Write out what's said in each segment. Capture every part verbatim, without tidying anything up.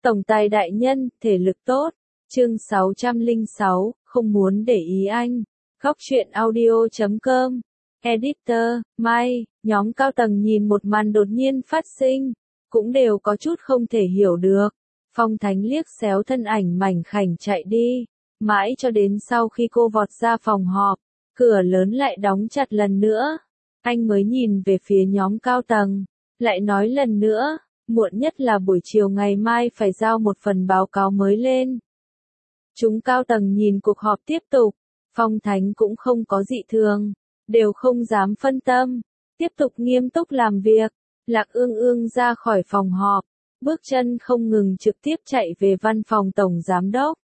Tổng tài đại nhân, thể lực tốt. Chương sáu trăm lẻ sáu, không muốn để ý anh. Góc truyện audio chấm com. Editor, Mai, nhóm cao tầng nhìn một màn đột nhiên phát sinh, cũng đều có chút không thể hiểu được. Phong Thánh liếc xéo thân ảnh mảnh khảnh chạy đi, mãi cho đến sau khi cô vọt ra phòng họp, cửa lớn lại đóng chặt lần nữa. Anh mới nhìn về phía nhóm cao tầng, lại nói lần nữa, muộn nhất là buổi chiều ngày mai phải giao một phần báo cáo mới lên. Chúng cao tầng nhìn cuộc họp tiếp tục, Phong Thánh cũng không có dị thường, đều không dám phân tâm, tiếp tục nghiêm túc làm việc. Lạc Ương Ương ra khỏi phòng họp, bước chân không ngừng trực tiếp chạy về văn phòng tổng giám đốc.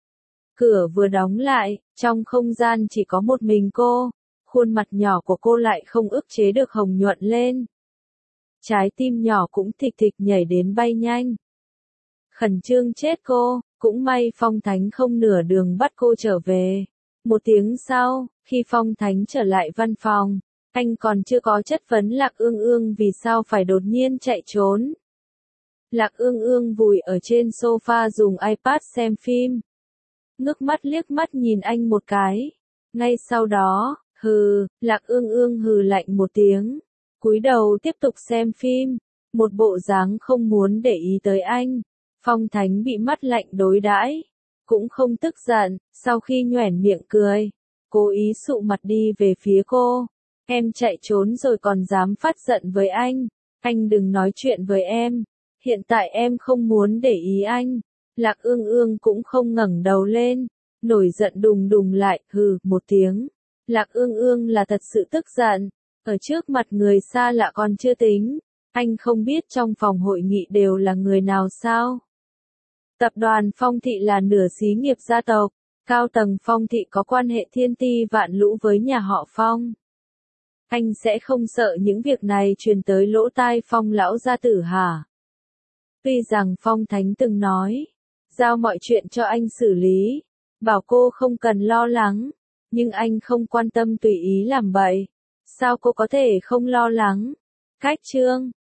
Cửa vừa đóng lại, trong không gian chỉ có một mình cô, khuôn mặt nhỏ của cô lại không ức chế được hồng nhuận lên. Trái tim nhỏ cũng thịch thịch nhảy đến bay nhanh. Khẩn trương chết cô, cũng may Phong Thánh không nửa đường bắt cô trở về. Một tiếng sau, khi Phong Thánh trở lại văn phòng, anh còn chưa có chất vấn Lạc Ương Ương vì sao phải đột nhiên chạy trốn. Lạc Ương Ương vùi ở trên sofa dùng iPad xem phim. Ngước mắt liếc mắt nhìn anh một cái. Ngay sau đó, hừ, Lạc Ương Ương hừ lạnh một tiếng. Cúi đầu tiếp tục xem phim, một bộ dáng không muốn để ý tới anh. Phong Thánh bị mắt lạnh đối đãi, cũng không tức giận, sau khi nhoẻn miệng cười, cố ý sụ mặt đi về phía cô. Em chạy trốn rồi còn dám phát giận với anh, anh đừng nói chuyện với em, hiện tại em không muốn để ý anh. Lạc Ương Ương cũng không ngẩng đầu lên, nổi giận đùng đùng lại, hừ, một tiếng. Lạc Ương Ương là thật sự tức giận, ở trước mặt người xa lạ còn chưa tính, anh không biết trong phòng hội nghị đều là người nào sao? Tập đoàn Phong Thị là nửa xí nghiệp gia tộc, cao tầng Phong Thị có quan hệ thiên ti vạn lũ với nhà họ Phong. Anh sẽ không sợ những việc này truyền tới lỗ tai Phong lão gia tử hả? Tuy rằng Phong Thánh từng nói, giao mọi chuyện cho anh xử lý, bảo cô không cần lo lắng, nhưng anh không quan tâm tùy ý làm bậy. Sao cô có thể không lo lắng? Cách chương